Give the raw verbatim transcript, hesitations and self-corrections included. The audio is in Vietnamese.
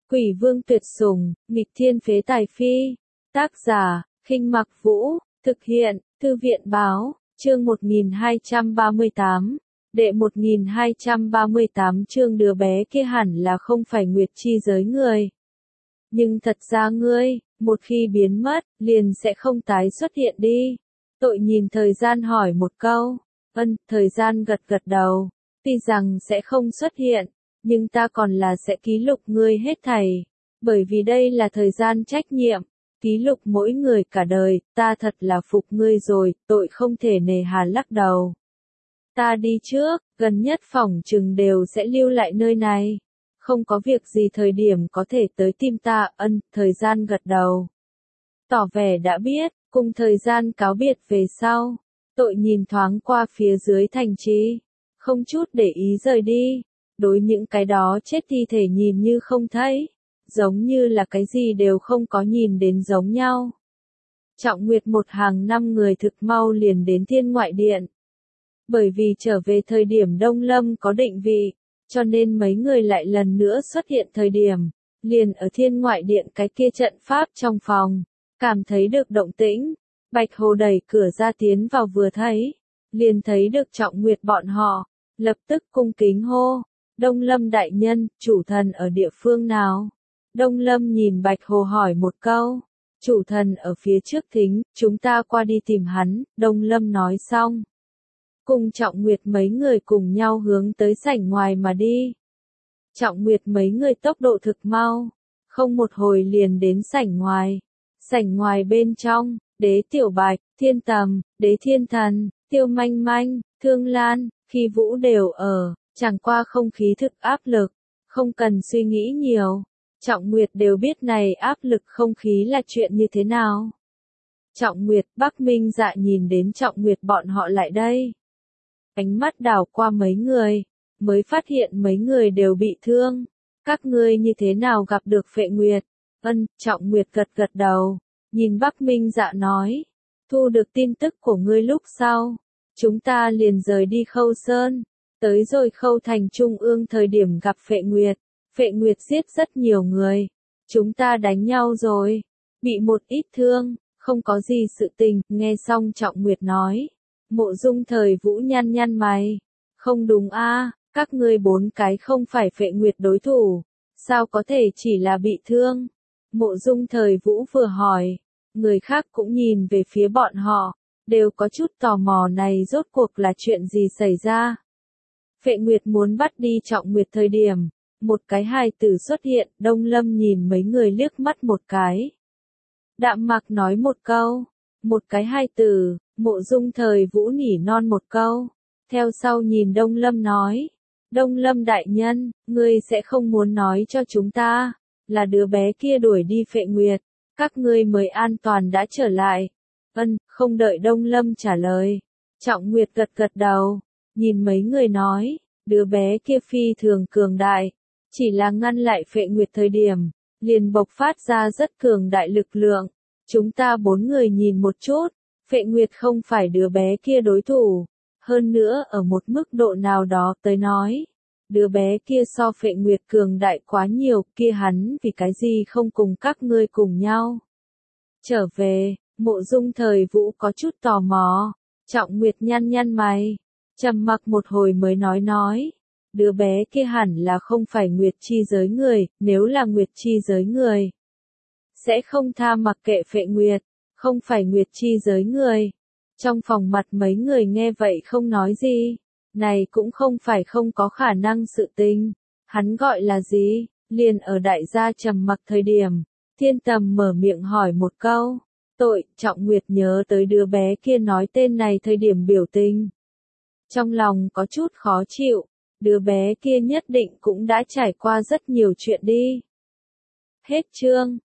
Quỷ vương tuyệt sủng, nghịch thiên phế tài phi. Tác giả, Khinh Mặc Vũ, thực hiện, Thư viện báo, chương một nghìn hai trăm ba mươi tám. Đệ một nghìn hai trăm ba mươi tám chương đứa bé kia hẳn là không phải nguyệt chi giới người. Nhưng thật ra ngươi, một khi biến mất, liền sẽ không tái xuất hiện đi. Tội nhìn thời gian hỏi một câu. Ân, thời gian gật gật đầu. Tuy rằng sẽ không xuất hiện, nhưng ta còn là sẽ ký lục ngươi hết thảy. Bởi vì đây là thời gian trách nhiệm. Ký lục mỗi người cả đời, ta thật là phục ngươi rồi, tội không thể nề hà lắc đầu. Ta đi trước, gần nhất phỏng chừng đều sẽ lưu lại nơi này. Không có việc gì thời điểm có thể tới tìm ta. Ân, thời gian gật đầu. Tỏ vẻ đã biết, cùng thời gian cáo biệt về sau. Tội nhìn thoáng qua phía dưới thành trì, không chút để ý rời đi. Đối những cái đó chết thi thể nhìn như không thấy, giống như là cái gì đều không có nhìn đến giống nhau. Trọng Nguyệt một hàng năm người thực mau liền đến Thiên Ngoại Điện. Bởi vì trở về thời điểm Đông Lâm có định vị, cho nên mấy người lại lần nữa xuất hiện thời điểm, liền ở Thiên Ngoại Điện cái kia trận pháp trong phòng, cảm thấy được động tĩnh. Bạch Hồ đẩy cửa ra tiến vào vừa thấy, liền thấy được Trọng Nguyệt bọn họ, lập tức cung kính hô, Đông Lâm đại nhân, chủ thần ở địa phương nào? Đông Lâm nhìn Bạch Hồ hỏi một câu, chủ thần ở phía trước thính, chúng ta qua đi tìm hắn. Đông Lâm nói xong, cùng Trọng Nguyệt mấy người cùng nhau hướng tới sảnh ngoài mà đi. Trọng Nguyệt mấy người tốc độ thực mau, không một hồi liền đến sảnh ngoài. Sảnh ngoài bên trong, Đế Tiểu Bạch, Thiên Tầm, Đế Thiên Thần, Tiêu Manh Manh, Thương Lan, Khi Vũ đều ở, chẳng qua không khí thực áp lực, không cần suy nghĩ nhiều. Trọng Nguyệt đều biết này áp lực không khí là chuyện như thế nào. Trọng Nguyệt, Bắc Minh Dạ nhìn đến Trọng Nguyệt bọn họ lại đây. Ánh mắt đảo qua mấy người, mới phát hiện mấy người đều bị thương. Các ngươi như thế nào gặp được Phệ Nguyệt? Ân, Trọng Nguyệt gật gật đầu, nhìn Bắc Minh Dạ nói, thu được tin tức của ngươi lúc sau, chúng ta liền rời đi Khâu Sơn, tới rồi Khâu Thành Trung ương thời điểm gặp Phệ Nguyệt. Phệ Nguyệt giết rất nhiều người, chúng ta đánh nhau rồi, bị một ít thương, không có gì sự tình. Nghe xong Trọng Nguyệt nói, Mộ Dung Thời Vũ nhăn nhăn mày, không đúng a, các ngươi bốn cái không phải Phệ Nguyệt đối thủ, sao có thể chỉ là bị thương? Mộ Dung Thời Vũ vừa hỏi, người khác cũng nhìn về phía bọn họ, đều có chút tò mò này rốt cuộc là chuyện gì xảy ra. Phệ Nguyệt muốn bắt đi Trọng Nguyệt thời điểm, một cái hài tử xuất hiện. Đông Lâm nhìn mấy người liếc mắt một cái, đạm mạc nói một câu, một cái hài tử. Mộ Dung Thời Vũ nỉ non một câu, theo sau nhìn Đông Lâm nói, Đông Lâm đại nhân, ngươi sẽ không muốn nói cho chúng ta, là đứa bé kia đuổi đi Phệ Nguyệt, các ngươi mới an toàn đã trở lại. Ân, không đợi Đông Lâm trả lời, Trọng Nguyệt gật gật đầu, nhìn mấy người nói, đứa bé kia phi thường cường đại, chỉ là ngăn lại Phệ Nguyệt thời điểm, liền bộc phát ra rất cường đại lực lượng. Chúng ta bốn người nhìn một chút, Phệ Nguyệt không phải đứa bé kia đối thủ, hơn nữa ở một mức độ nào đó tới nói, đứa bé kia so Phệ Nguyệt cường đại quá nhiều. Kia hắn vì cái gì không cùng các ngươi cùng nhau trở về? Mộ Dung Thời Vũ có chút tò mò. Trọng Nguyệt nhăn nhăn mày, trầm mặc một hồi mới nói nói, đứa bé kia hẳn là không phải Nguyệt chi giới người, nếu là Nguyệt chi giới người, sẽ không tha mặc kệ Phệ Nguyệt, không phải Nguyệt chi giới người. Trong phòng mặt mấy người nghe vậy không nói gì, này cũng không phải không có khả năng sự tình. Hắn gọi là gì? Liền ở đại gia trầm mặc thời điểm, Thiên Tầm mở miệng hỏi một câu. Tội, Trọng Nguyệt nhớ tới đứa bé kia nói tên này thời điểm biểu tình, trong lòng có chút khó chịu, đứa bé kia nhất định cũng đã trải qua rất nhiều chuyện đi. Hết chương.